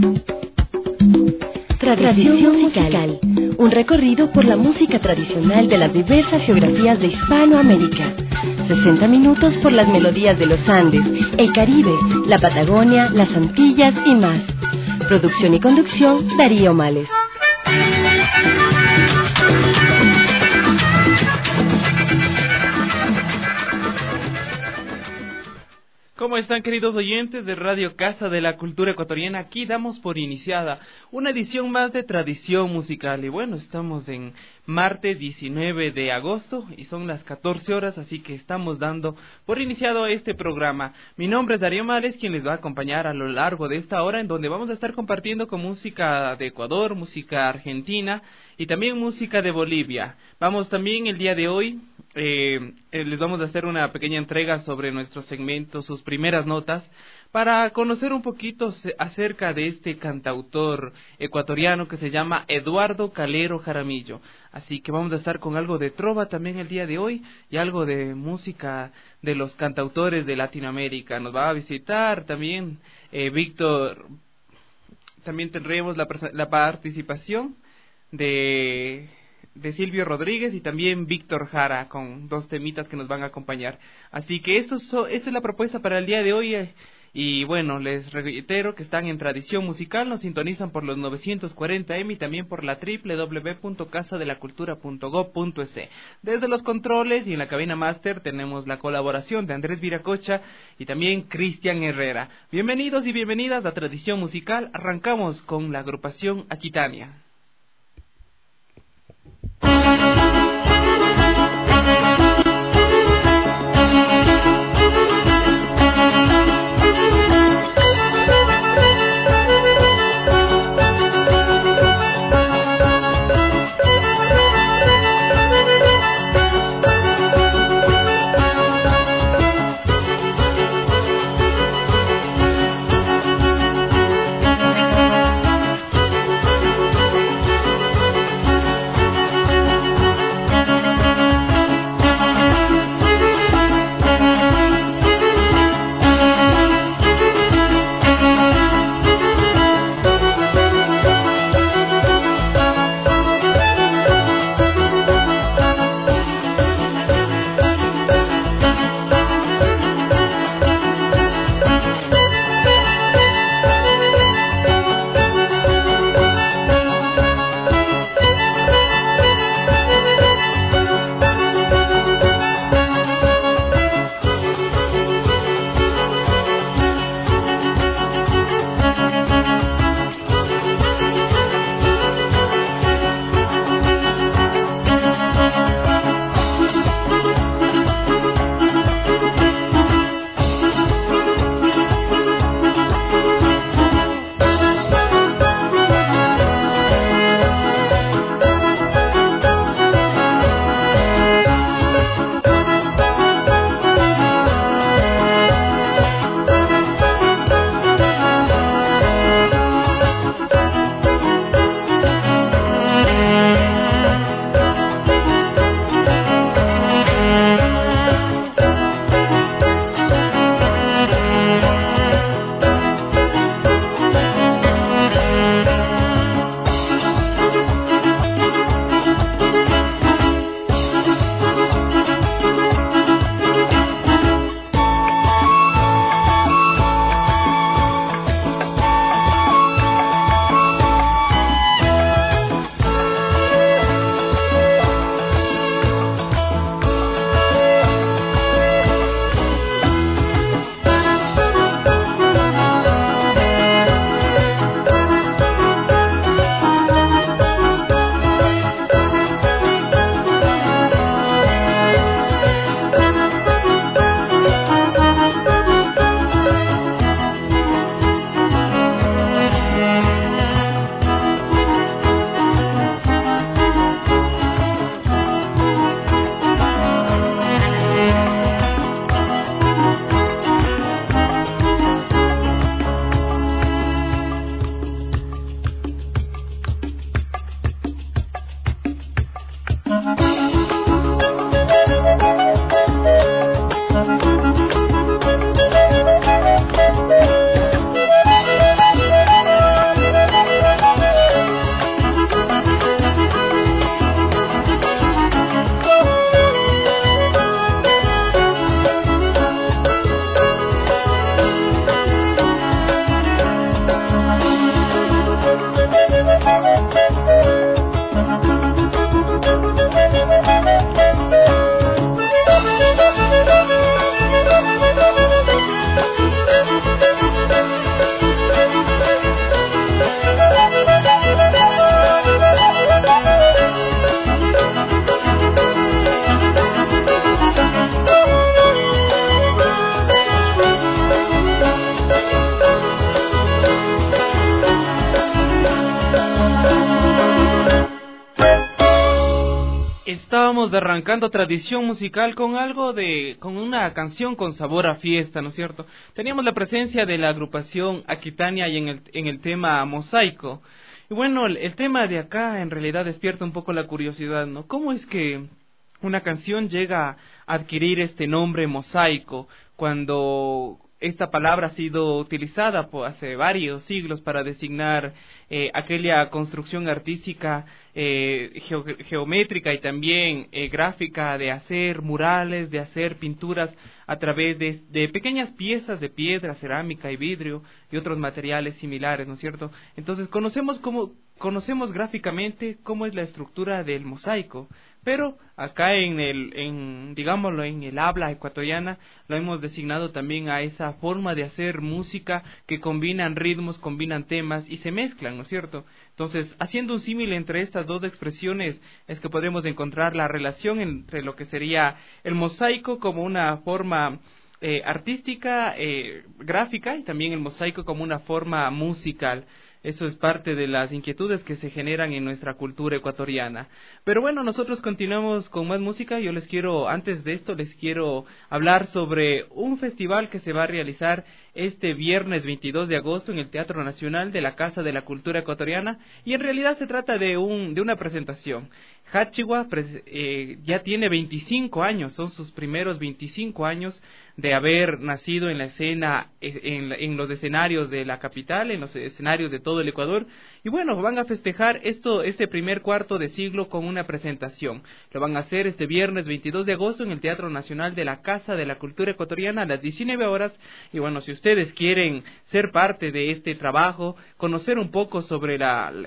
Tradición musical, un recorrido por la música tradicional de las diversas geografías de Hispanoamérica. 60 minutos por las melodías de los Andes, el Caribe, la Patagonia, las Antillas y más. Producción y conducción, Darío Males. ¿Cómo están, queridos oyentes de Radio Casa de la Cultura Ecuatoriana? Aquí damos por iniciada una edición más de Tradición Musical. Y bueno, estamos en martes 19 de agosto y son las 14 horas, así que estamos dando por iniciado este programa. Mi nombre es Darío Males, quien les va a acompañar a lo largo de esta hora, en donde vamos a estar compartiendo con música de Ecuador, música argentina y también música de Bolivia. Vamos también el día de hoy, les vamos a hacer una pequeña entrega sobre nuestro segmento, sus primeras notas, para conocer un poquito acerca de este cantautor ecuatoriano que se llama Eduardo Calero Jaramillo. Así que vamos a estar con algo de trova también el día de hoy y algo de música de los cantautores de Latinoamérica. Nos va a visitar también Víctor, también tendremos la participación de Silvio Rodríguez y también Víctor Jara, con dos temitas que nos van a acompañar. Así que esa es la propuesta para el día de hoy. Y bueno, les reitero que están en Tradición Musical, nos sintonizan por los 940M y también por la www.casadelacultura.gov.es. Desde los controles y en la cabina máster tenemos la colaboración de Andrés Viracocha y también Cristian Herrera. Bienvenidos y bienvenidas a Tradición Musical. Arrancamos con la agrupación Aquitania. estábamos arrancando tradición musical con con una canción con sabor a fiesta, ¿no es cierto? Teníamos la presencia de la agrupación Aquitania y en el tema Mosaico. Y bueno, el tema de acá en realidad despierta un poco la curiosidad, ¿no? ¿Cómo es que una canción llega a adquirir este nombre Mosaico cuando esta palabra ha sido utilizada hace varios siglos para designar aquella construcción artística geométrica y también gráfica de hacer murales, de hacer pinturas a través de pequeñas piezas de piedra, cerámica y vidrio y otros materiales similares, ¿no es cierto? Entonces conocemos gráficamente cómo es la estructura del mosaico, pero acá digámoslo, en el habla ecuatoriana lo hemos designado también a esa forma de hacer música que combinan ritmos, combinan temas y se mezclan, ¿no es cierto? Entonces, haciendo un símil entre estas dos expresiones es que podemos encontrar la relación entre lo que sería el mosaico como una forma artística, gráfica, y también el mosaico como una forma musical. Eso es parte de las inquietudes que se generan en nuestra cultura ecuatoriana. Pero bueno, nosotros continuamos con más música. Antes de esto, les quiero hablar sobre un festival que se va a realizar este viernes 22 de agosto en el Teatro Nacional de la Casa de la Cultura Ecuatoriana. Y en realidad se trata de una presentación. Hachihua ya tiene 25 años, son sus primeros 25 años de haber nacido en la escena, en los escenarios de la capital, en los escenarios de todo el Ecuador, y bueno, van a festejar este primer cuarto de siglo con una presentación. Lo van a hacer este viernes 22 de agosto en el Teatro Nacional de la Casa de la Cultura Ecuatoriana a las 19 horas, y bueno, si ustedes quieren ser parte de este trabajo, conocer un poco sobre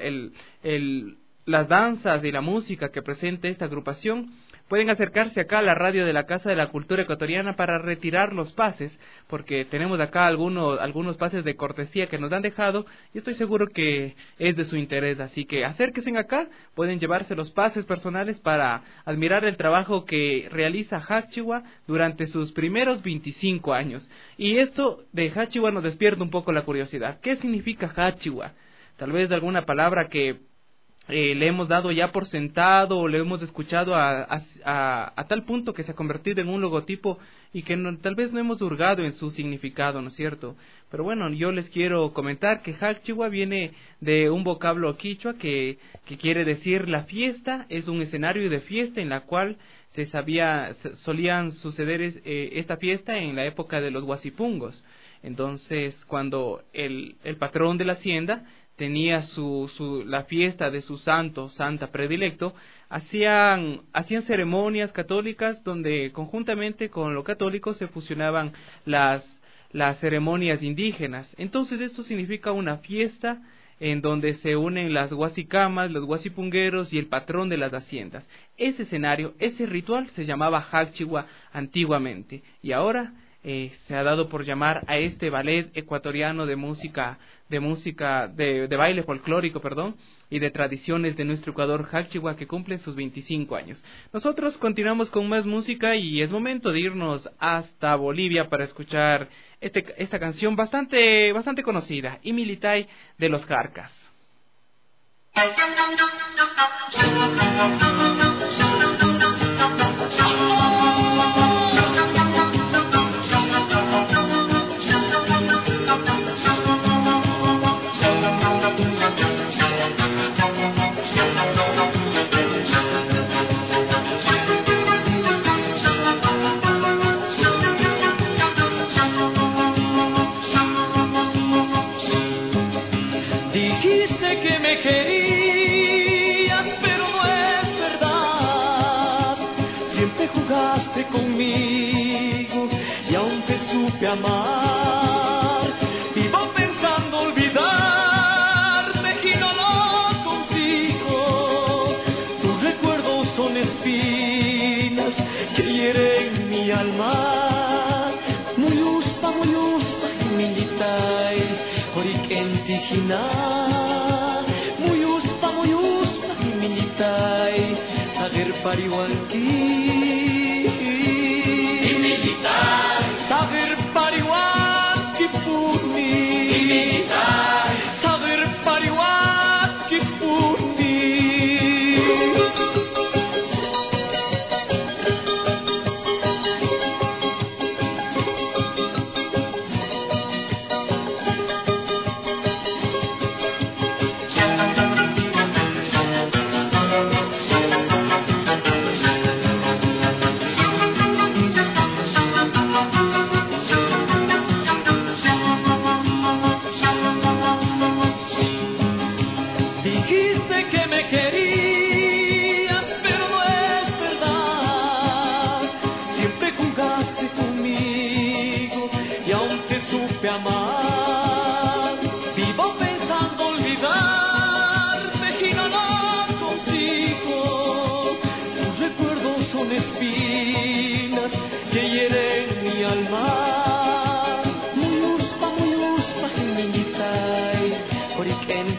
las danzas y la música que presenta esta agrupación, pueden acercarse acá a la radio de la Casa de la Cultura Ecuatoriana para retirar los pases, porque tenemos acá algunos pases de cortesía que nos han dejado y estoy seguro que es de su interés, así que acérquense acá, pueden llevarse los pases personales para admirar el trabajo que realiza Hachihua durante sus primeros 25 años. Y esto de Hachihua nos despierta un poco la curiosidad. ¿Qué significa Hachihua? Tal vez alguna palabra que le hemos dado ya por sentado o le hemos escuchado a tal punto que se ha convertido en un logotipo y que tal vez no hemos hurgado en su significado, ¿no es cierto? Pero bueno, yo les quiero comentar que Hachihua viene de un vocablo quichua que quiere decir la fiesta, es un escenario de fiesta en la cual solían suceder esta fiesta en la época de los huasipungos. Entonces, cuando el patrón de la hacienda tenía la fiesta de su santa predilecto, hacían ceremonias católicas donde conjuntamente con lo católico se fusionaban las ceremonias indígenas. Entonces esto significa una fiesta en donde se unen las huasicamas, los huasipungueros y el patrón de las haciendas. Ese escenario, ese ritual se llamaba Hachihua antiguamente y ahora se ha dado por llamar a este ballet ecuatoriano de baile folclórico, y de tradiciones de nuestro Ecuador, Hachihua, que cumple sus 25 años. Nosotros continuamos con más música y es momento de irnos hasta Bolivia para escuchar esta canción bastante conocida, Imilitay, de los Jarcas. Conmigo y aún te supe amar, vivo pensando olvidarte y no lo consigo. Tus recuerdos son espinas que hieren mi alma. Muyuspa, Imilitay, Oriquentijina. Muyuspa, Imilitay, Sager Parihuanqui. Saber pariwat kipuni, saber pariwat kipuni.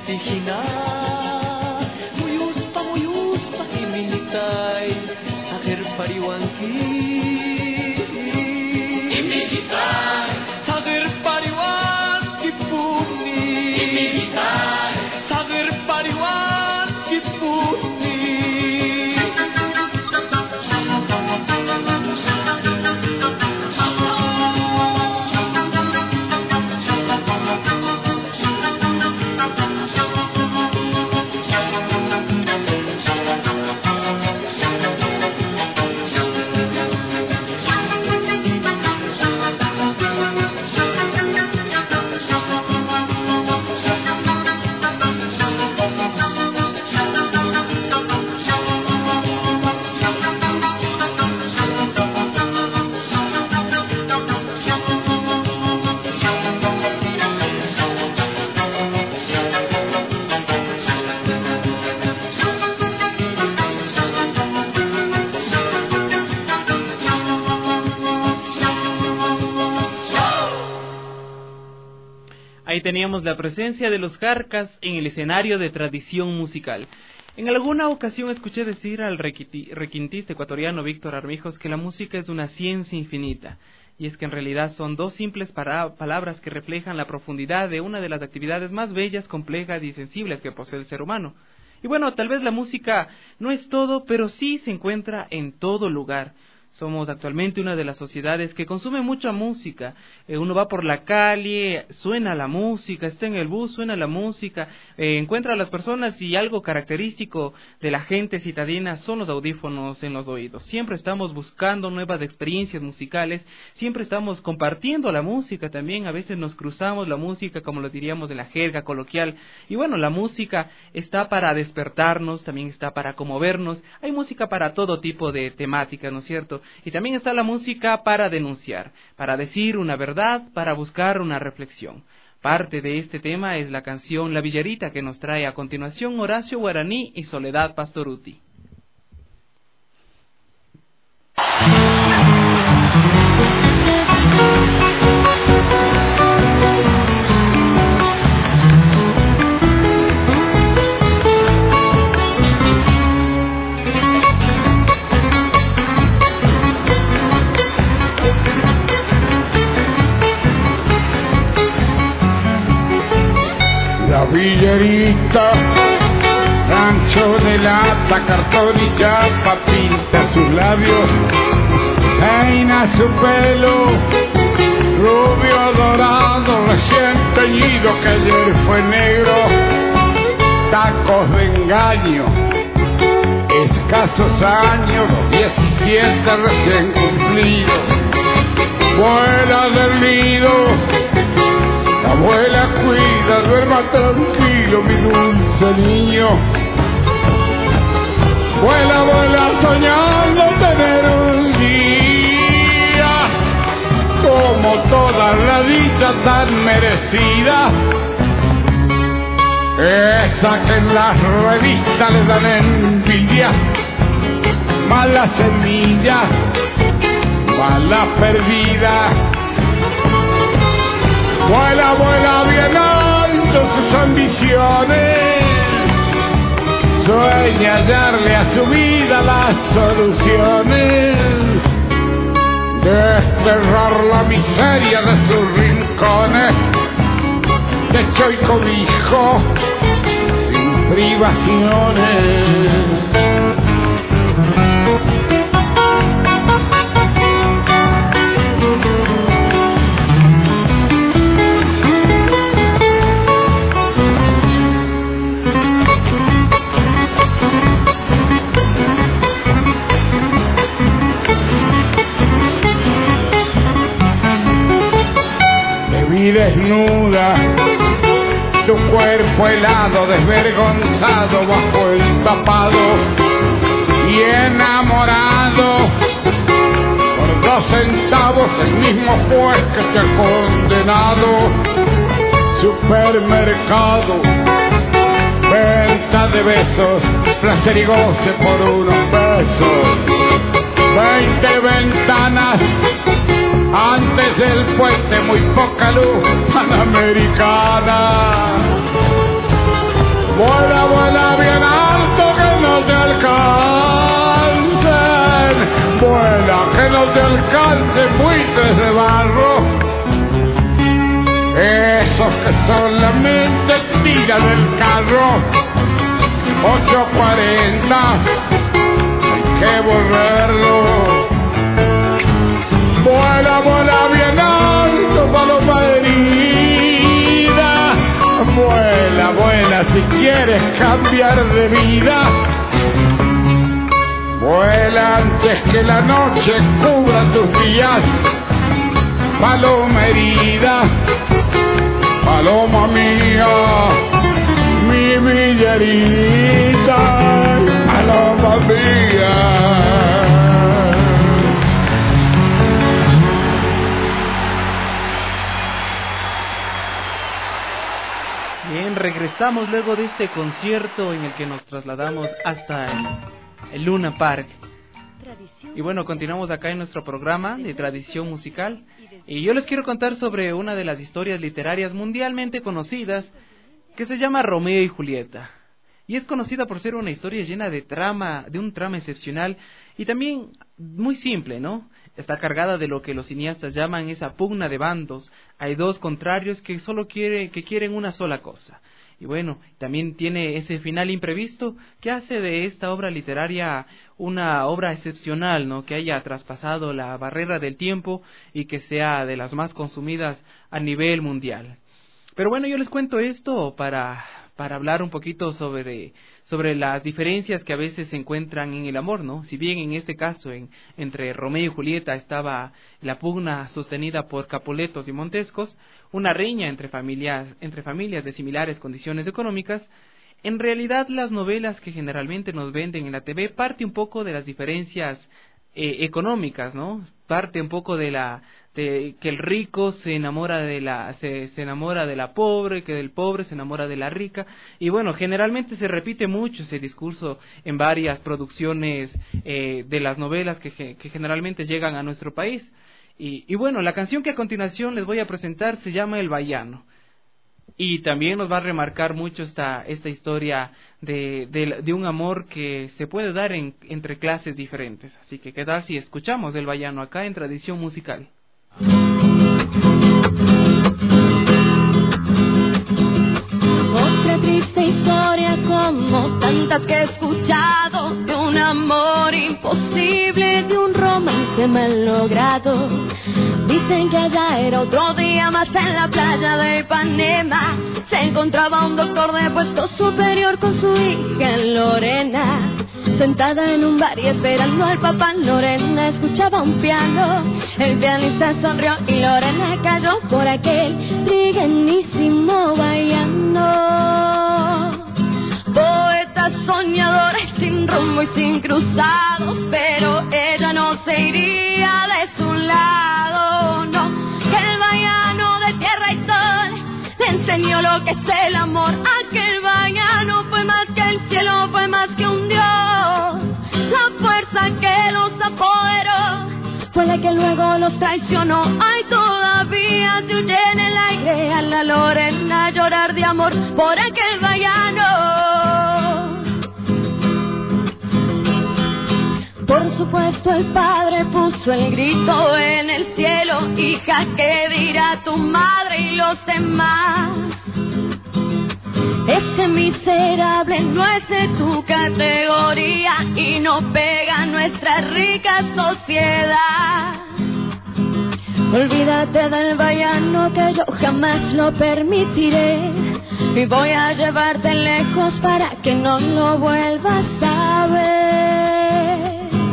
tijina muyuspa iminitay sager pariwanki iminitay sager pariwanki puni iminitay sager pariwanki puni Ahí teníamos la presencia de los Jarcas en el escenario de tradición musical. En alguna ocasión escuché decir al requintista ecuatoriano Víctor Armijos que la música es una ciencia infinita. Y es que en realidad son dos simples palabras que reflejan la profundidad de una de las actividades más bellas, complejas y sensibles que posee el ser humano. Y bueno, tal vez la música no es todo, pero sí se encuentra en todo lugar. Somos actualmente una de las sociedades que consume mucha música. Uno va por la calle, suena la música, está en el bus, suena la música, encuentra a las personas y algo característico de la gente citadina son los audífonos en los oídos. Siempre estamos buscando nuevas experiencias musicales, siempre estamos compartiendo la música también, a veces nos cruzamos la música como lo diríamos en la jerga coloquial. Y bueno, la música está para despertarnos, también está para conmovernos, hay música para todo tipo de temáticas, ¿no es cierto? Y también está la música para denunciar, para decir una verdad, para buscar una reflexión. Parte de este tema es la canción La Villarita que nos trae a continuación Horacio Guaraní y Soledad Pastoruti. La Villarita, rancho de lata, cartón y chapa, pinta sus labios, peina su pelo, rubio dorado, recién teñido que ayer fue negro, tacos de engaño, escasos años, los 17 recién cumplidos, vuela del nido. La abuela cuida, duerma tranquilo, mi dulce niño. Vuela, vuela, soñando tener un día como toda la dicha tan merecida, esa que en las revistas le dan envidia, mala semilla, mala perdida. Vuela, vuela bien alto sus ambiciones, sueña darle a su vida las soluciones, desterrar la miseria de sus rincones, techo y cobijo sin privaciones. Desnuda, tu cuerpo helado, desvergonzado bajo el tapado y enamorado por 2 centavos el mismo juez que te ha condenado. Supermercado, venta de besos, placer y goce por unos besos, 20 ventanas. Antes del puente muy poca luz panamericana. alcance buitres de barro, esos que solamente tiran el carro. 8:40, hay que volverlo. Vuela, vuela bien alto, paloma herida. Vuela, vuela si quieres cambiar de vida. Vuela antes que la noche cubra tus días. Paloma herida, paloma mía, mi villarita, paloma mía. Bien, regresamos luego de este concierto en el que nos trasladamos hasta el Luna Park. Y bueno, continuamos acá en nuestro programa de tradición musical. Y yo les quiero contar sobre una de las historias literarias mundialmente conocidas, que se llama Romeo y Julieta. Y es conocida por ser una historia llena de un trama excepcional y también muy simple, ¿no? Está cargada de lo que los cineastas llaman esa pugna de bandos. Hay dos contrarios que quieren una sola cosa. Y bueno, también tiene ese final imprevisto que hace de esta obra literaria una obra excepcional, ¿no? Que haya traspasado la barrera del tiempo y que sea de las más consumidas a nivel mundial. Pero bueno, yo les cuento esto para hablar un poquito sobre las diferencias que a veces se encuentran en el amor, ¿no? Si bien en este caso entre Romeo y Julieta estaba la pugna sostenida por Capuletos y Montescos, una riña entre familias de similares condiciones económicas, en realidad las novelas que generalmente nos venden en la TV parte un poco de las diferencias económicas, ¿no? Parte un poco de que el rico se enamora de la pobre, que del pobre se enamora de la rica, y bueno, generalmente se repite mucho ese discurso en varias producciones de las novelas que generalmente llegan a nuestro país. Y bueno, la canción que a continuación les voy a presentar se llama El Vallano. Y también nos va a remarcar mucho esta historia de un amor que se puede dar entre clases diferentes. Así que, ¿qué tal si escuchamos El Vallano acá en Tradición Musical? Otra triste historia como tantas que he escuchado, de un amor imposible, de un romance mal logrado. Dicen que allá era otro día más en la playa de Ipanema. Se encontraba un doctor de puesto superior con su hija Lorena, sentada en un bar y esperando al papá. Lorena escuchaba un piano, el pianista sonrió y Lorena cayó por aquel triguenísimo vallano. Poeta soñadora y sin rumbo y sin cruzados, pero ella no se iría de su lado, no. Que el vallano de tierra y sol le enseñó lo que es el amor. Aquel vallano fue más que el cielo, fue más que un dios. La fuerza que los apoderó fue la que luego los traicionó. Ay, todavía se oye en el aire a la Lorena llorar de amor por aquel vallano. Por supuesto el padre puso el grito en el cielo: hija, ¿qué dirá tu madre y los demás? Este miserable no es de tu categoría y no pega a nuestra rica sociedad. Olvídate del vallano, que yo jamás lo permitiré, y voy a llevarte lejos para que no lo vuelvas a ver.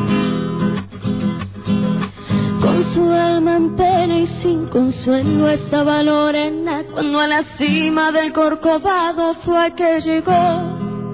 Con su alma en pena y sin consuelo estaba Lorena cuando a la cima del Corcovado fue que llegó.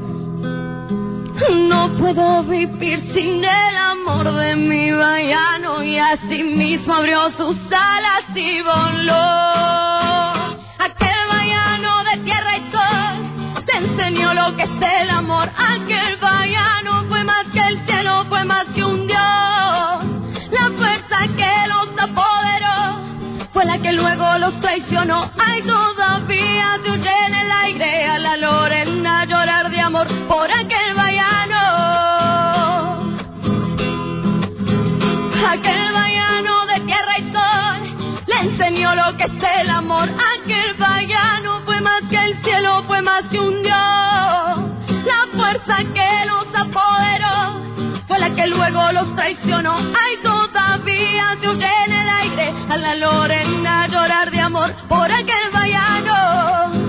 No puedo vivir sin el amor de mi vallano, y así mismo abrió sus alas y voló. Aquel vallano de tierra y sol te enseñó lo que es el amor. Aquel vallano fue más que el cielo, fue más que un dios. La fuerza que los apoderó fue la que luego los traicionó. Ay, todavía se oye en el aire a la Lorena llorar de amor por aquel vallano. Aquel vallano enseñó lo que es el amor. Aquel vallano fue más que el cielo, fue más que un dios. La fuerza que los apoderó fue la que luego los traicionó. Ay, todavía se oye en el aire a la Lorena llorar de amor por aquel vallano.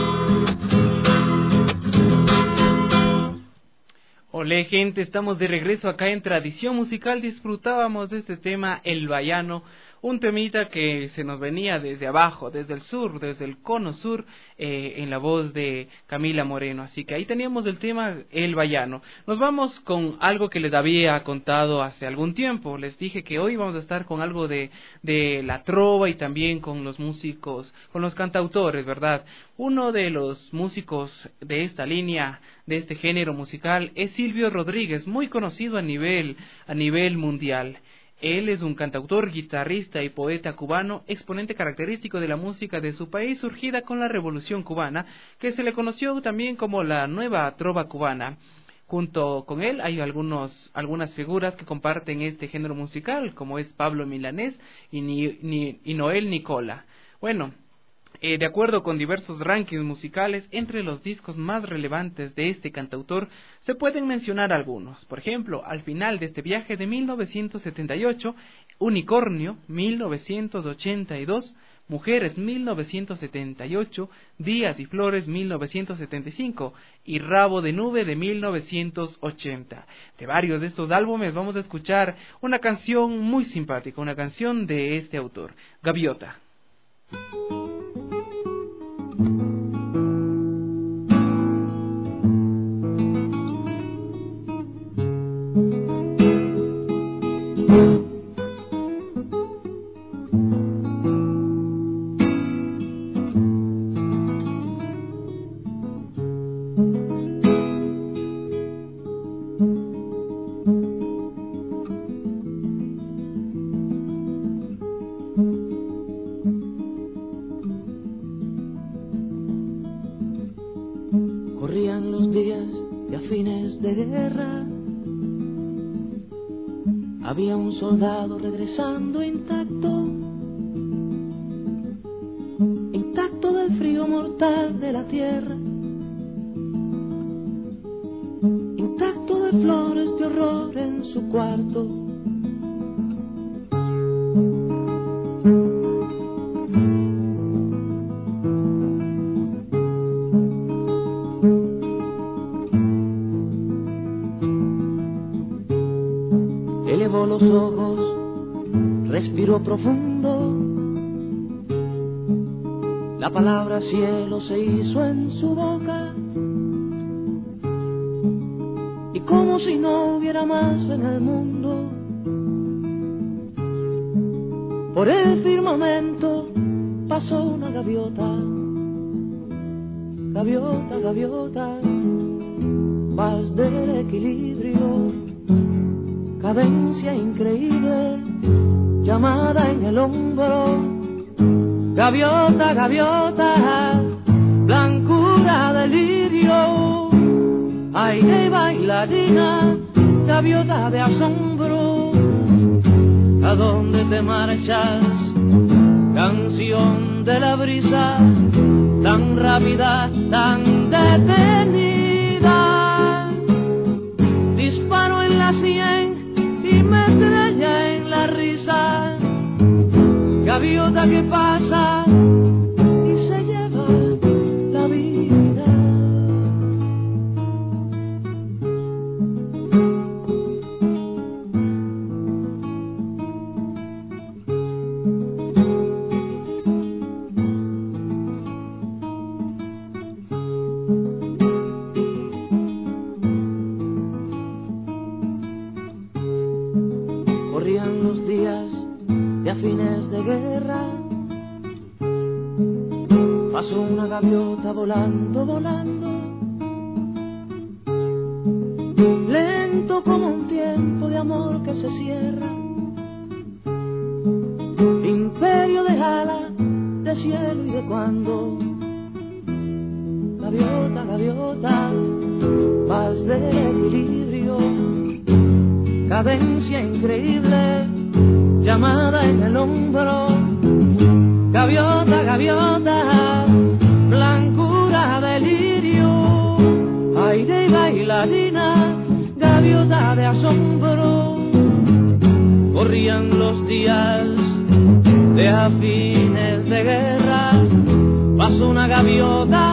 Olé, gente, estamos de regreso acá en Tradición Musical. Disfrutábamos de este tema, El Vallano, un temita que se nos venía desde abajo, desde el sur, desde el cono sur, en la voz de Camila Moreno. Así que ahí teníamos el tema El Vallano. Nos vamos con algo que les había contado hace algún tiempo. Les dije que hoy vamos a estar con algo de la trova y también con los músicos, con los cantautores, ¿verdad? Uno de los músicos de esta línea, de este género musical, es Silvio Rodríguez, muy conocido a nivel mundial. Él es un cantautor, guitarrista y poeta cubano, exponente característico de la música de su país surgida con la Revolución Cubana, que se le conoció también como la nueva trova cubana. Junto con él hay algunas figuras que comparten este género musical, como es Pablo Milanés y Noel Nicola. Bueno, de acuerdo con diversos rankings musicales, entre los discos más relevantes de este cantautor se pueden mencionar algunos. Por ejemplo, Al final de este viaje de 1978, Unicornio 1982, Mujeres 1978, Días y Flores 1975 y Rabo de Nube de 1980. De varios de estos álbumes vamos a escuchar una canción muy simpática, una canción de este autor, Gaviota. Había un soldado regresando intacto del frío mortal de la tierra, intacto de flores de horror en su cuarto. Elevó los ojos, respiró profundo. La palabra cielo se hizo en su boca. Y como si no hubiera más en el mundo, por el firmamento pasó una gaviota. Gaviota, gaviota, paz del equilibrio, cadencia increíble, llamada en el hombro. Gaviota, gaviota, blancura de lirio, aire y bailarina, gaviota de asombro. ¿A dónde te marchas? Canción de la brisa, tan rápida, tan detenida. Disparo en la sien y metralla en la risa. Gaviota que pasa y se lleva la vida. Corrían los días de a fines de guerra, pasó una gaviota volando, volando, lento como un tiempo de amor que se cierra. Imperio de ala, de cielo y de cuando. Gaviota, gaviota, paz de equilibrio, cadencia increíble, llamada en el hombro. Gaviota, gaviota, blancura de lirio, aire y bailarina, gaviota de asombro. Corrían los días de afines de guerra, pasó una gaviota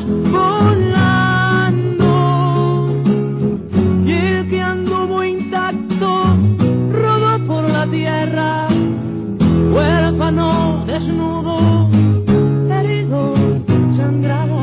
volando, y el que anduvo intacto rodó por la tierra, huérfano, desnudo, herido, sangrado.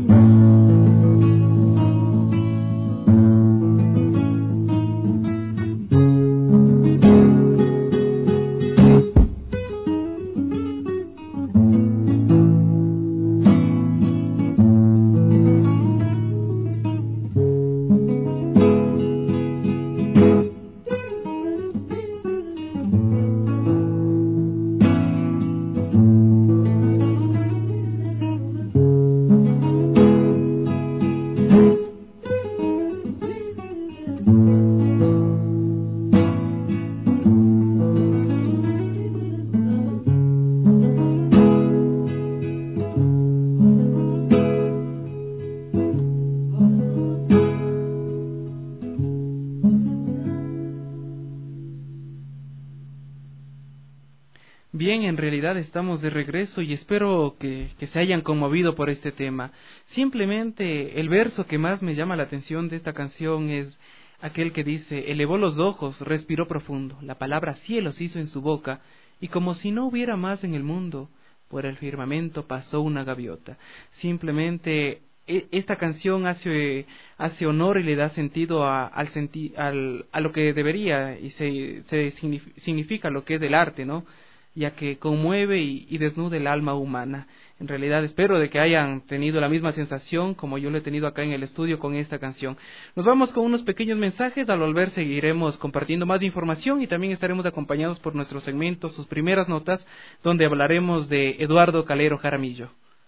Bien, en realidad estamos de regreso y espero que se hayan conmovido por este tema. Simplemente el verso que más me llama la atención de esta canción es aquel que dice: elevó los ojos, respiró profundo, la palabra cielos hizo en su boca, y como si no hubiera más en el mundo, por el firmamento pasó una gaviota. Simplemente esta canción hace honor y le da sentido a lo que debería y significa lo que es el arte, ¿no? Ya que conmueve y desnuda el alma humana. En realidad espero de que hayan tenido la misma sensación como yo lo he tenido acá en el estudio con esta canción. Nos vamos con unos pequeños mensajes, al volver seguiremos compartiendo más información y también estaremos acompañados por nuestros segmentos, sus primeras notas, donde hablaremos de Eduardo Calero Jaramillo.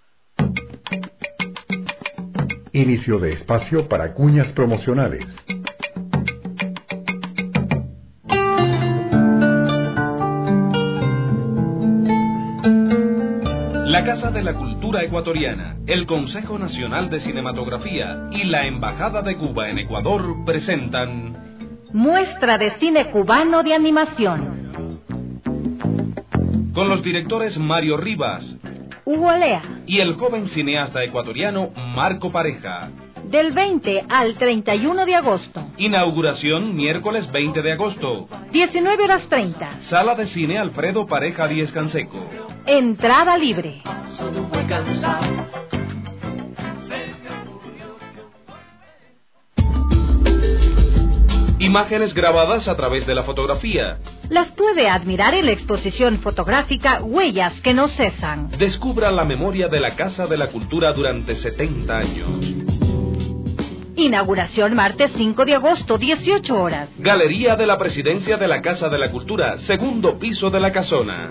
Inicio de espacio para cuñas promocionales. La Casa de la Cultura Ecuatoriana, el Consejo Nacional de Cinematografía y la Embajada de Cuba en Ecuador presentan Muestra de Cine Cubano de Animación, con los directores Mario Rivas, Hugo Lea y el joven cineasta ecuatoriano Marco Pareja. Del 20 al 31 de agosto. Inauguración miércoles 20 de agosto. 19:30. Sala de Cine Alfredo Pareja Díez Canseco. Entrada libre. Imágenes grabadas a través de la fotografía. Las puede admirar en la exposición fotográfica Huellas que no cesan. Descubra la memoria de la Casa de la Cultura durante 70 años. Inauguración martes 5 de agosto, 18 horas. Galería de la Presidencia de la Casa de la Cultura, segundo piso de la casona.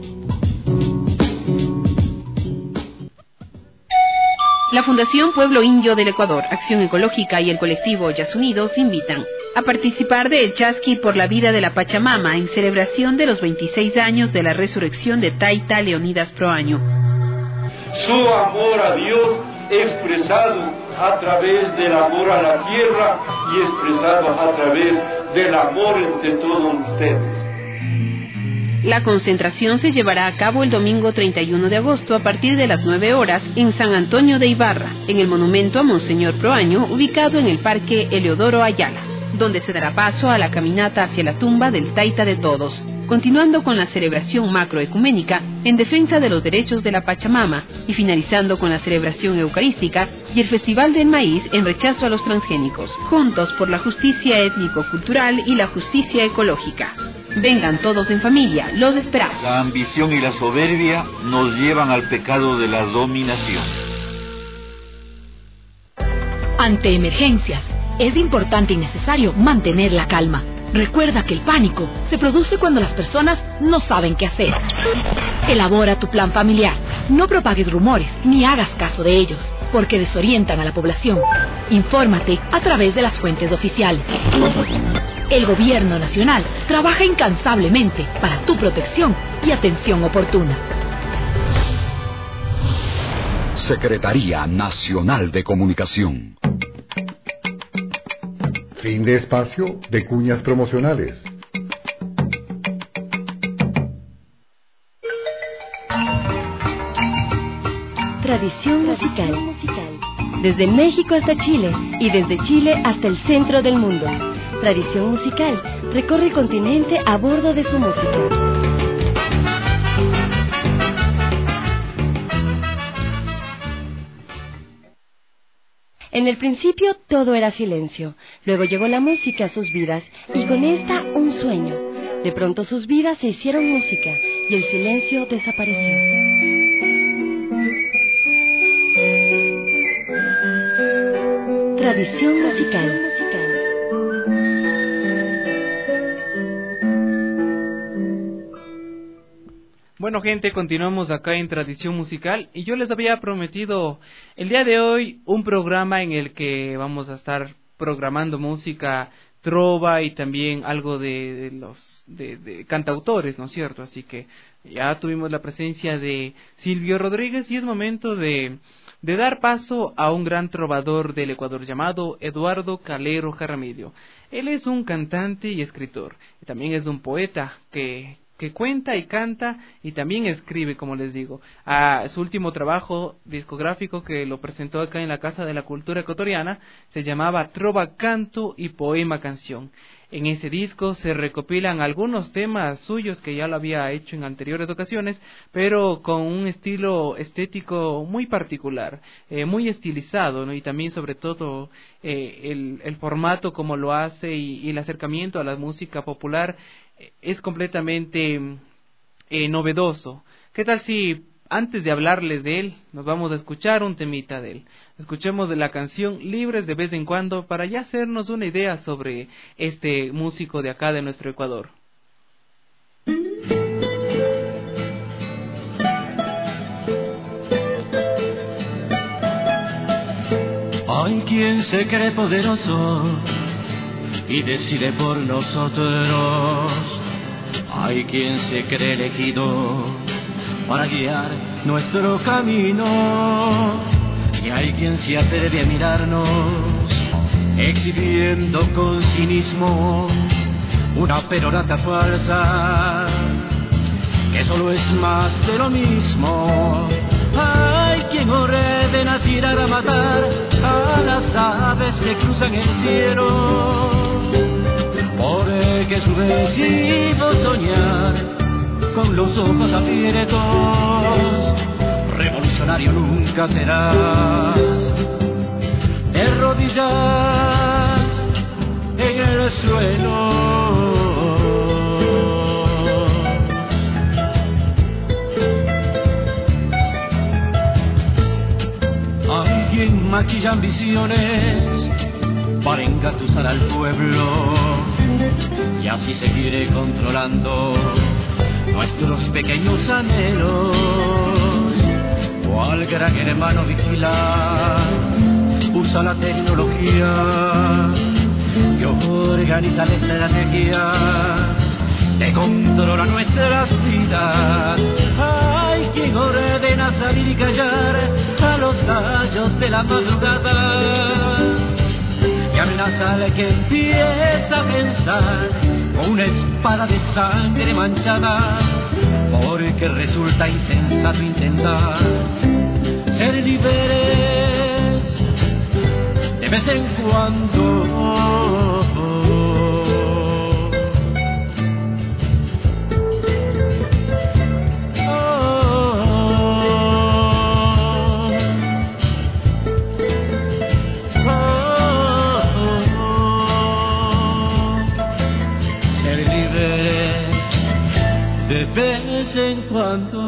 La Fundación Pueblo Indio del Ecuador, Acción Ecológica y el colectivo Yasunidos invitan a participar del Chasqui por la vida de la Pachamama en celebración de los 26 años de la resurrección de Taita Leonidas Proaño. Su amor a Dios expresado a través del amor a la tierra y expresado a través del amor entre todos ustedes. La concentración se llevará a cabo el domingo 31 de agosto a partir de las 9 horas en San Antonio de Ibarra, en el monumento a Monseñor Proaño, ubicado en el Parque Eleodoro Ayala, donde se dará paso a la caminata hacia la tumba del Taita de Todos, continuando con la celebración macroecuménica en defensa de los derechos de la Pachamama y finalizando con la celebración eucarística y el Festival del Maíz en rechazo a los transgénicos, juntos por la justicia étnico-cultural y la justicia ecológica. Vengan todos en familia, los esperamos. La ambición y la soberbia nos llevan al pecado de la dominación. Ante emergencias, es importante y necesario mantener la calma. Recuerda que el pánico se produce cuando las personas no saben qué hacer. Elabora tu plan familiar. No propagues rumores ni hagas caso de ellos, porque desorientan a la población. Infórmate a través de las fuentes oficiales. El Gobierno Nacional trabaja incansablemente para tu protección y atención oportuna. Secretaría Nacional de Comunicación. Fin de espacio de cuñas promocionales. Tradición musical. Desde México hasta Chile y desde Chile hasta el centro del mundo. Tradición musical recorre el continente a bordo de su música. En el principio todo era silencio, luego llegó la música a sus vidas y con esta un sueño. De pronto sus vidas se hicieron música y el silencio desapareció. Tradición musical. Bueno, gente, continuamos acá en Tradición Musical y yo les había prometido el día de hoy un programa en el que vamos a estar programando música trova y también algo de cantautores, ¿no es cierto? Así que ya tuvimos la presencia de Silvio Rodríguez y es momento de dar paso a un gran trovador del Ecuador llamado Eduardo Calero Jaramillo. Él es un cantante y escritor, y también es un poeta que cuenta y canta y también escribe, como les digo. Su último trabajo discográfico que lo presentó acá en la Casa de la Cultura Ecuatoriana se llamaba Trova, Canto y Poema Canción. En ese disco se recopilan algunos temas suyos que ya lo había hecho en anteriores ocasiones, pero con un estilo estético muy particular, muy estilizado, ¿no? Y también sobre todo el formato como lo hace y el acercamiento a la música popular es completamente novedoso. ¿Qué tal si antes de hablarles de él nos vamos a escuchar un temita de él? Escuchemos de la canción Libres de vez en cuando para ya hacernos una idea sobre este músico de acá de nuestro Ecuador. Hay quien se cree poderoso y decide por nosotros. Hay quien se cree elegido para guiar nuestro camino. Y hay quien se atreve a mirarnos, exhibiendo con cinismo una perorata falsa, que solo es más de lo mismo. Hay quien ordena tirar a matar a las aves que cruzan el cielo, porque su vecino soñar con los ojos abiertos. Revolucionario nunca serás, de rodillas en el suelo. Alguien maquilla ambiciones para engatusar al pueblo y así seguiré controlando nuestros pequeños anhelos. Cual gran hermano vigila, usa la tecnología y organiza la estrategia que controla nuestras vidas. Hay quien ordena salir y callar a los gallos de la madrugada y amenaza al que empieza a pensar con una espada de sangre manchada, porque resulta insensato intentar ser libres de vez en cuando. De vez en cuando.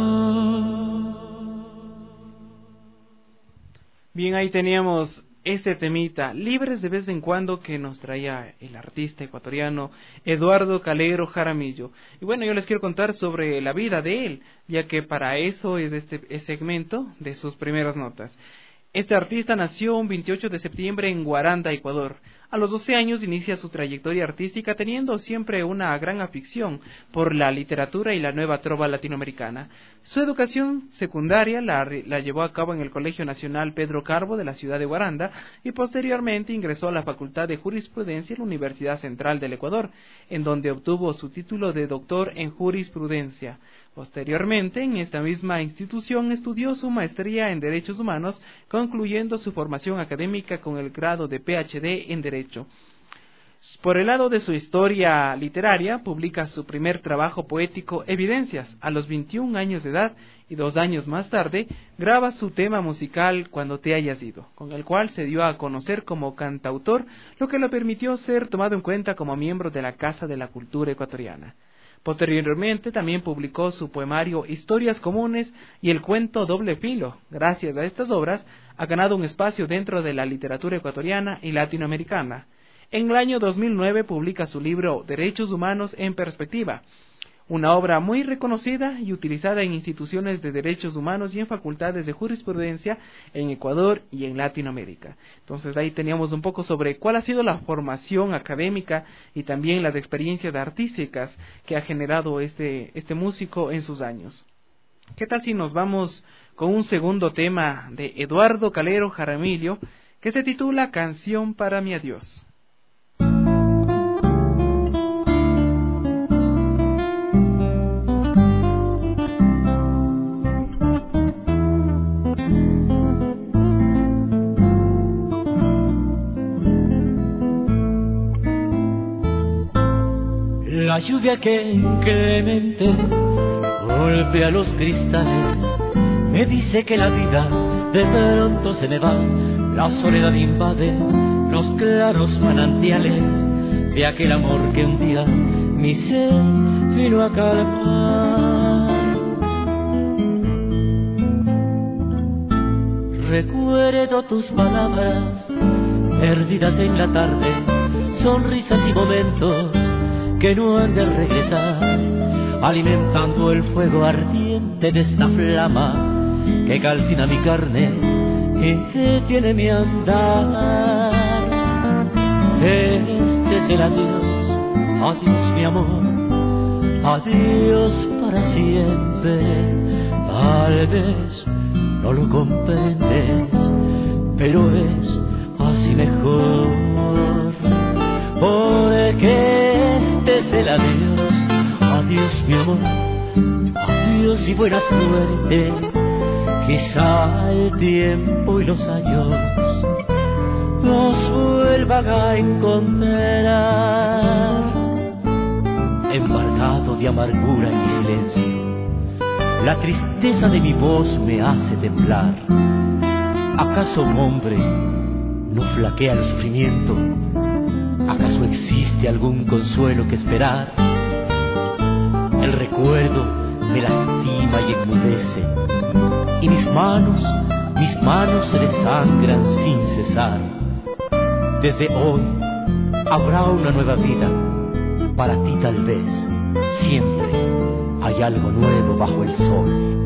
Bien, ahí teníamos este temita, Libres de vez en cuando, que nos traía el artista ecuatoriano Eduardo Calero Jaramillo. Y bueno, yo les quiero contar sobre la vida de él, ya que para eso es este segmento de sus primeras notas. Este artista nació un 28 de septiembre en Guaranda, Ecuador. A los 12 años inicia su trayectoria artística teniendo siempre una gran afición por la literatura y la nueva trova latinoamericana. Su educación secundaria la llevó a cabo en el Colegio Nacional Pedro Carbo de la ciudad de Guaranda y posteriormente ingresó a la Facultad de Jurisprudencia en la Universidad Central del Ecuador, en donde obtuvo su título de doctor en jurisprudencia. Posteriormente, en esta misma institución estudió su maestría en Derechos Humanos, concluyendo su formación académica con el grado de PhD en Derecho. Por el lado de su historia literaria, publica su primer trabajo poético, Evidencias, a los 21 años de edad, y 2 años más tarde, graba su tema musical Cuando te hayas ido, con el cual se dio a conocer como cantautor, lo que le permitió ser tomado en cuenta como miembro de la Casa de la Cultura Ecuatoriana. Posteriormente también publicó su poemario Historias Comunes y el cuento Doble Filo. Gracias a estas obras ha ganado un espacio dentro de la literatura ecuatoriana y latinoamericana. En el año 2009 publica su libro Derechos Humanos en Perspectiva, una obra muy reconocida y utilizada en instituciones de derechos humanos y en facultades de jurisprudencia en Ecuador y en Latinoamérica. Entonces ahí teníamos un poco sobre cuál ha sido la formación académica y también las experiencias artísticas que ha generado este músico en sus años. ¿Qué tal si nos vamos con un segundo tema de Eduardo Calero Jaramillo que se titula Canción para mi adiós? La lluvia que inclemente golpea los cristales me dice que la vida de pronto se me va. La soledad invade los claros manantiales de aquel amor que un día mi ser vino a calmar. Recuerdo tus palabras perdidas en la tarde, sonrisas y momentos que no han de regresar, alimentando el fuego ardiente de esta flama que calcina mi carne y que tiene mi andar. Este es el adiós, adiós mi amor, adiós para siempre. Tal vez no lo comprendes, pero es así mejor, porque este es el adiós, adiós mi amor, adiós y buena suerte. Quizá el tiempo y los años nos vuelvan a encontrar. Embargado de amargura en mi silencio, la tristeza de mi voz me hace temblar. ¿Acaso un hombre no flaquea el sufrimiento? ¿Acaso existe algún consuelo que esperar? El recuerdo me lastima y enmudece, y mis manos se desangran sin cesar. Desde hoy habrá una nueva vida, para ti tal vez, siempre hay algo nuevo bajo el sol.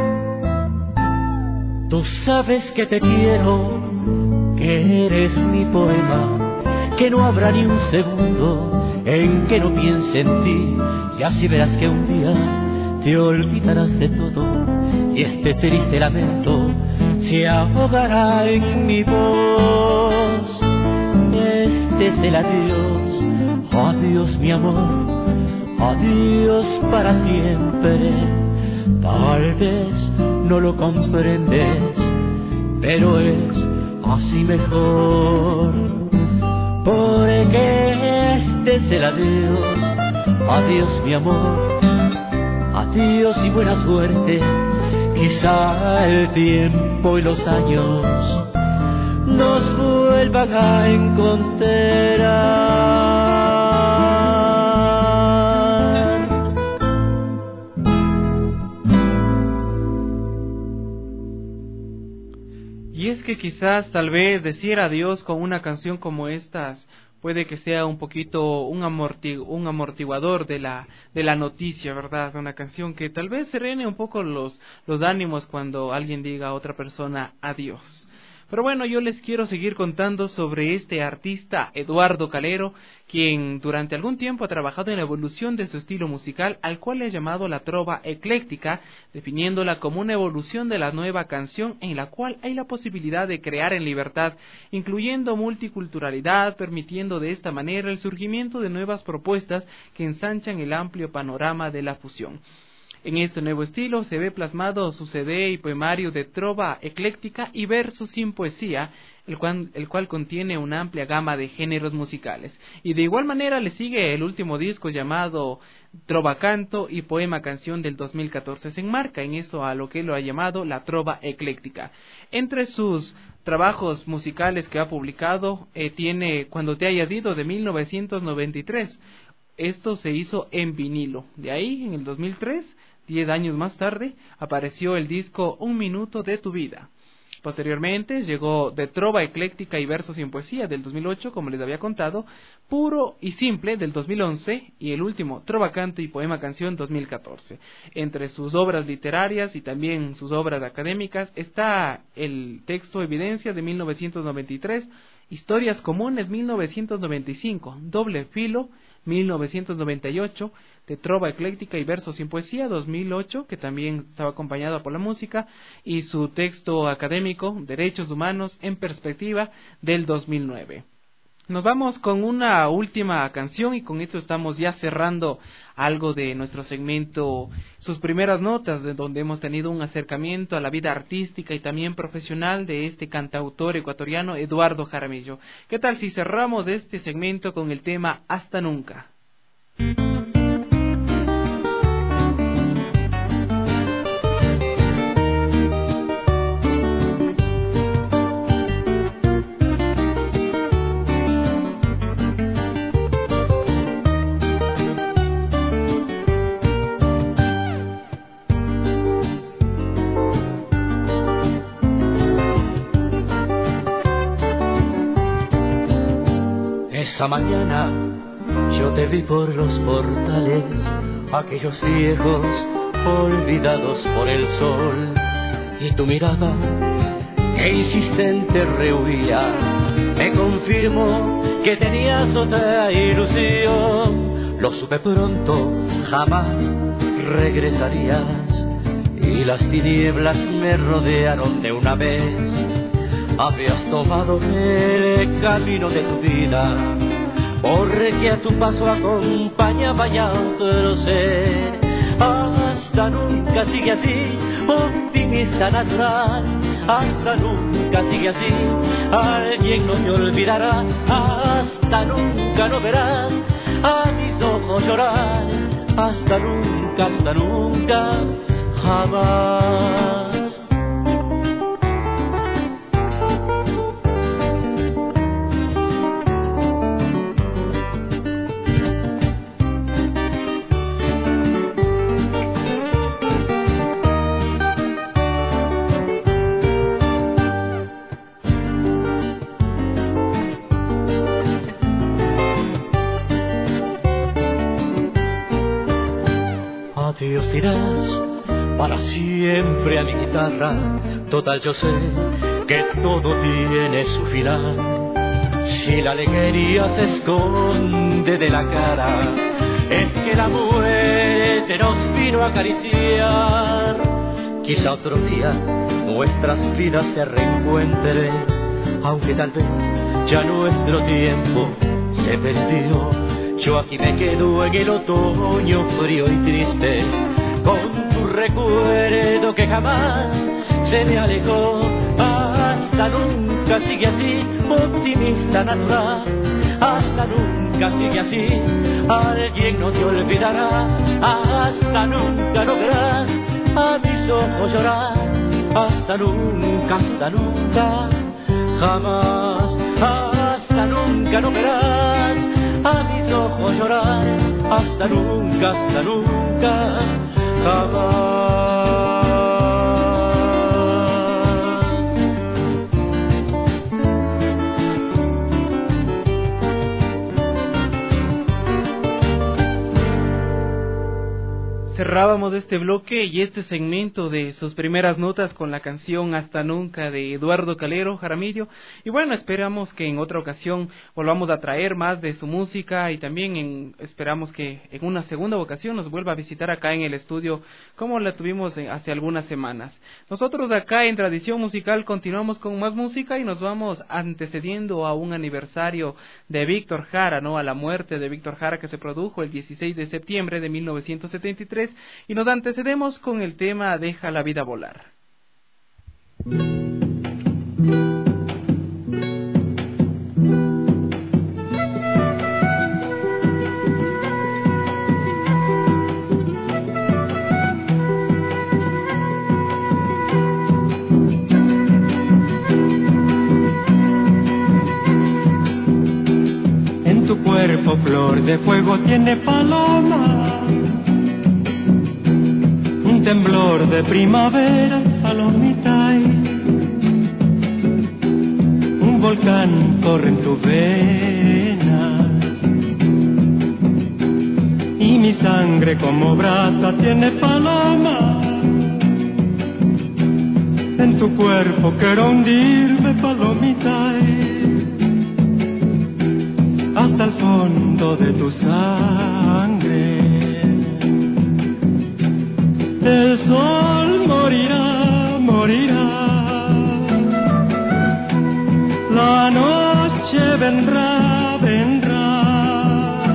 Tú sabes que te quiero, que eres mi poema, que no habrá ni un segundo en que no piense en ti, y así verás que un día te olvidarás de todo, y este triste lamento se ahogará en mi voz. Este es el adiós, adiós mi amor, adiós para siempre. Tal vez no lo comprendes, pero es así mejor, porque este es el adiós, adiós mi amor, adiós y buena suerte. Quizá el tiempo y los años nos vuelvan a encontrar. Y es que quizás tal vez decir adiós con una canción como estas puede que sea un poquito un amortiguador de la noticia, ¿verdad? Una canción que tal vez serene un poco los ánimos cuando alguien diga a otra persona adiós. Pero bueno, yo les quiero seguir contando sobre este artista Eduardo Calero, quien durante algún tiempo ha trabajado en la evolución de su estilo musical, al cual le ha llamado la trova ecléctica, definiéndola como una evolución de la nueva canción en la cual hay la posibilidad de crear en libertad, incluyendo multiculturalidad, permitiendo de esta manera el surgimiento de nuevas propuestas que ensanchan el amplio panorama de la fusión. En este nuevo estilo se ve plasmado su CD y poemario de trova ecléctica y versos sin poesía, el cual contiene una amplia gama de géneros musicales. Y de igual manera le sigue el último disco llamado Trova Canto y Poema Canción del 2014. Se enmarca en eso a lo que él lo ha llamado la trova ecléctica. Entre sus trabajos musicales que ha publicado tiene Cuando te hayas ido de 1993. Esto se hizo en vinilo. De ahí, en el 2003, 10 años más tarde, apareció el disco Un Minuto de tu Vida. Posteriormente llegó De Trova Ecléctica y Versos sin Poesía del 2008, como les había contado, Puro y Simple del 2011 y el último Trova Canto y Poema Canción 2014. Entre sus obras literarias y también sus obras académicas está el texto Evidencia de 1993, Historias Comunes 1995, Doble Filo 1998, de Trova Ecléctica y Versos sin Poesía 2008, que también estaba acompañado por la música, y su texto académico Derechos Humanos en Perspectiva del 2009. Nos vamos con una última canción y con esto estamos ya cerrando algo de nuestro segmento Sus Primeras Notas, de donde hemos tenido un acercamiento a la vida artística y también profesional de este cantautor ecuatoriano Eduardo Jaramillo. ¿Qué tal si cerramos este segmento con el tema Hasta Nunca? Esa mañana yo te vi por los portales, aquellos viejos olvidados por el sol, y tu mirada que insistente rehuía me confirmó que tenías otra ilusión. Lo supe pronto, jamás regresarías, y las tinieblas me rodearon de una vez. Habías tomado el camino de tu vida, porque a tu paso acompañaba ya otro ser. Hasta nunca sigue así, optimista natural. Hasta nunca sigue así, alguien no te olvidará. Hasta nunca no verás a mis ojos llorar. Hasta nunca, jamás. Adiós dirás para siempre a mi guitarra, total yo sé que todo tiene su final. Si la alegría se esconde de la cara, es que la muerte nos vino a acariciar. Quizá otro día nuestras vidas se reencuentren, aunque tal vez ya nuestro tiempo se perdió. Yo aquí me quedo en el otoño frío y triste, con tu recuerdo que jamás se me alejó. Hasta nunca sigue así, optimista natural. Hasta nunca sigue así, alguien no te olvidará. Hasta nunca no verás a mis ojos llorar. Hasta nunca, jamás. Hasta nunca no verás a mis ojos llorar. Hasta nunca, jamás. cerrábamos este bloque y este segmento de sus primeras notas con la canción Hasta Nunca de Eduardo Calero Jaramillo. Y bueno, esperamos que en otra ocasión volvamos a traer más de su música y también esperamos que en una segunda ocasión nos vuelva a visitar acá en el estudio como la tuvimos hace algunas semanas. Nosotros acá en Tradición Musical continuamos con más música y nos vamos antecediendo a un aniversario de Víctor Jara, ¿no? A la muerte de Víctor Jara que se produjo el 16 de septiembre de 1973. Y nos antecedemos con el tema Deja la vida volar. En tu cuerpo flor de fuego tiene paloma, temblor de primavera, palomita, un volcán corre en tus venas y mi sangre como brasa tiene paloma. En tu cuerpo quiero hundirme, palomita, hasta el fondo de tu sangre. El sol morirá, morirá, la noche vendrá, vendrá.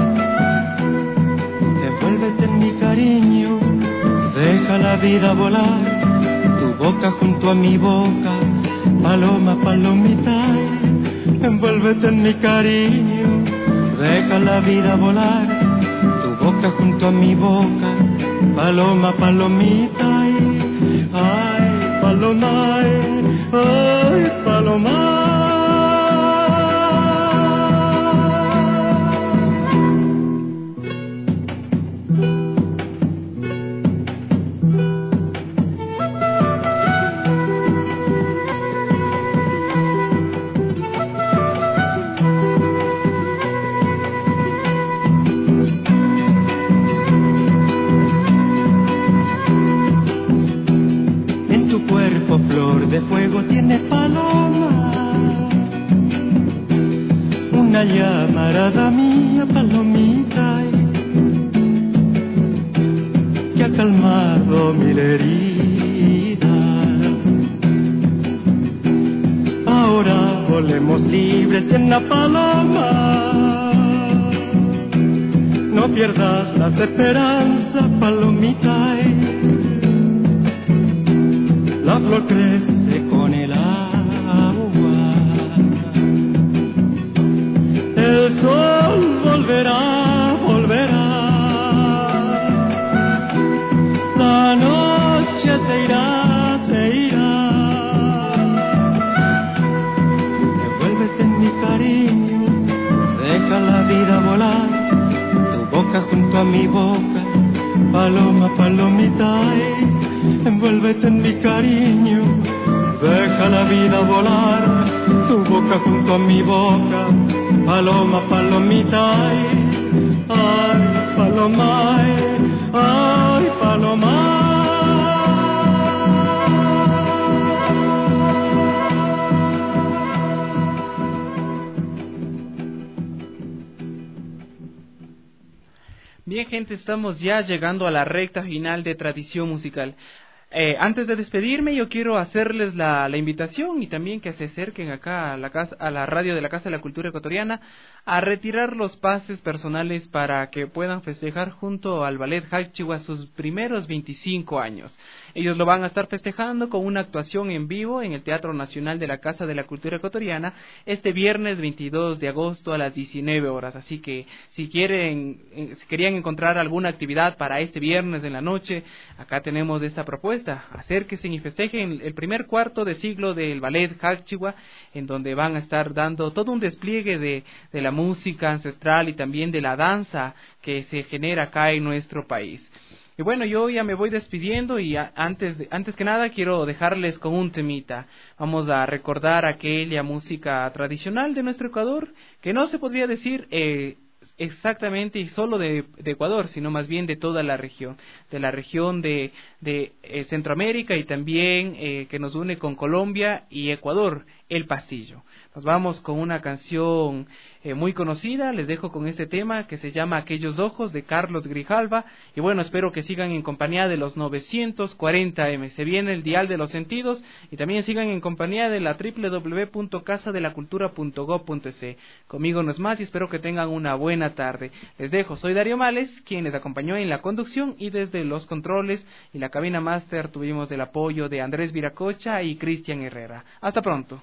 Envuélvete en mi cariño, deja la vida volar, tu boca junto a mi boca, paloma, palomita. Envuélvete en mi cariño, deja la vida volar, tu boca junto a mi boca, paloma, palomita, ay, paloma, ay, paloma. De fuego tiene paloma, una llamarada mía, palomita, que ha calmado mil heridas. Ahora volemos libres en la paloma, no pierdas las esperanzas, palomita. La flor crece con el agua, el sol volverá, volverá, la noche se irá, se irá. Envuélvete en mi cariño, deja la vida volar, tu boca junto a mi boca, paloma, palomita. Envuélvete en mi cariño, deja la vida volar, tu boca junto a mi boca, paloma, palomita, ay, paloma, ay, paloma. Bien, gente, estamos ya llegando a la recta final de Tradición Musical. Antes de despedirme, yo quiero hacerles la invitación y también que se acerquen acá a la radio de la Casa de la Cultura Ecuatoriana a retirar los pases personales para que puedan festejar junto al Ballet Jáchigua sus primeros 25 años. Ellos lo van a estar festejando con una actuación en vivo en el Teatro Nacional de la Casa de la Cultura Ecuatoriana este viernes 22 de agosto a las 19 horas. Así que si querían encontrar alguna actividad para este viernes de la noche, acá tenemos esta propuesta. Acérquense y festejen el primer cuarto de siglo del Ballet Jáchigua, en donde van a estar dando todo un despliegue de la música ancestral y también de la danza que se genera acá en nuestro país. Y bueno, yo ya me voy despidiendo y antes que nada quiero dejarles con un temita. Vamos a recordar aquella música tradicional de nuestro Ecuador que no se podría decir exactamente y solo de Ecuador, sino más bien de toda la región, de Centroamérica y también que nos une con Colombia y Ecuador, El Pasillo. Nos vamos con una canción muy conocida, les dejo con este tema que se llama Aquellos Ojos de Carlos Grijalva, y bueno, espero que sigan en compañía de los 940M, se viene el Dial de los Sentidos, y también sigan en compañía de la www.casadelacultura.gov.es. Conmigo no es más y espero que tengan una buena tarde. Les dejo, soy Darío Males, quien les acompañó en la conducción y desde los controles y la cabina máster tuvimos el apoyo de Andrés Viracocha y Cristian Herrera. Hasta pronto.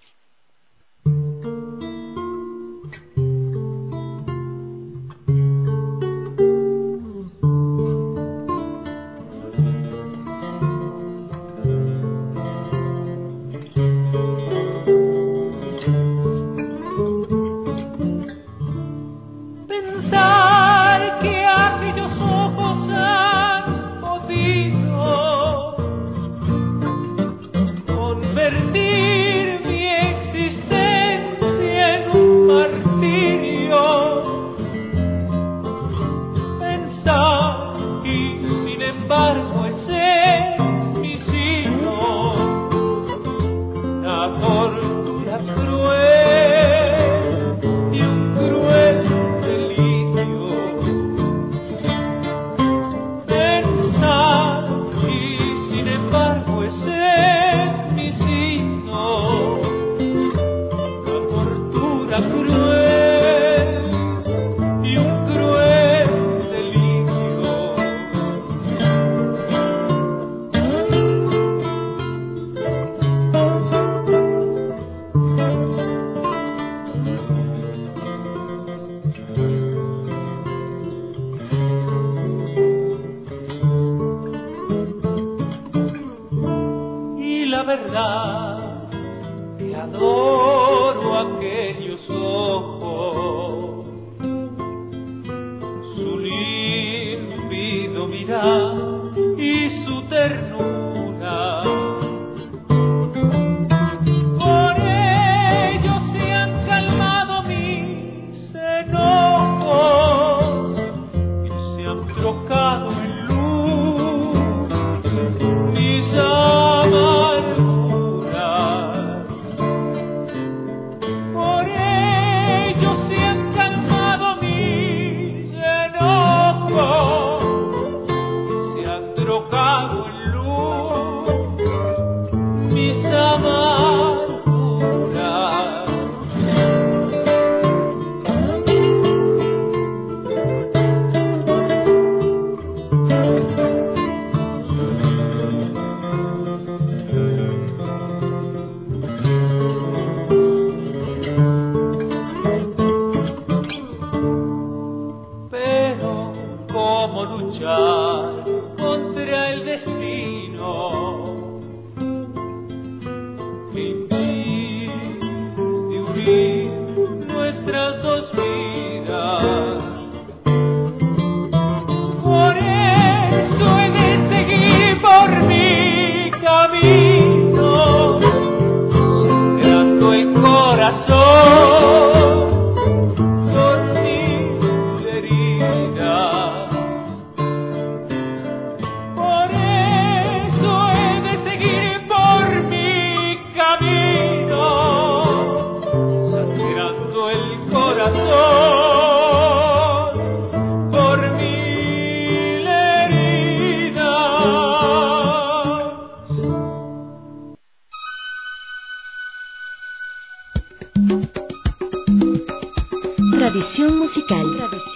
Tradición musical.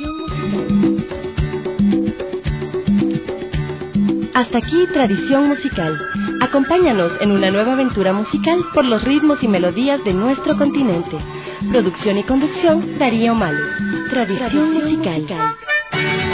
Hasta aquí Tradición Musical. Acompáñanos en una nueva aventura musical por los ritmos y melodías de nuestro continente. Producción y conducción, Darío Males. Tradición musical.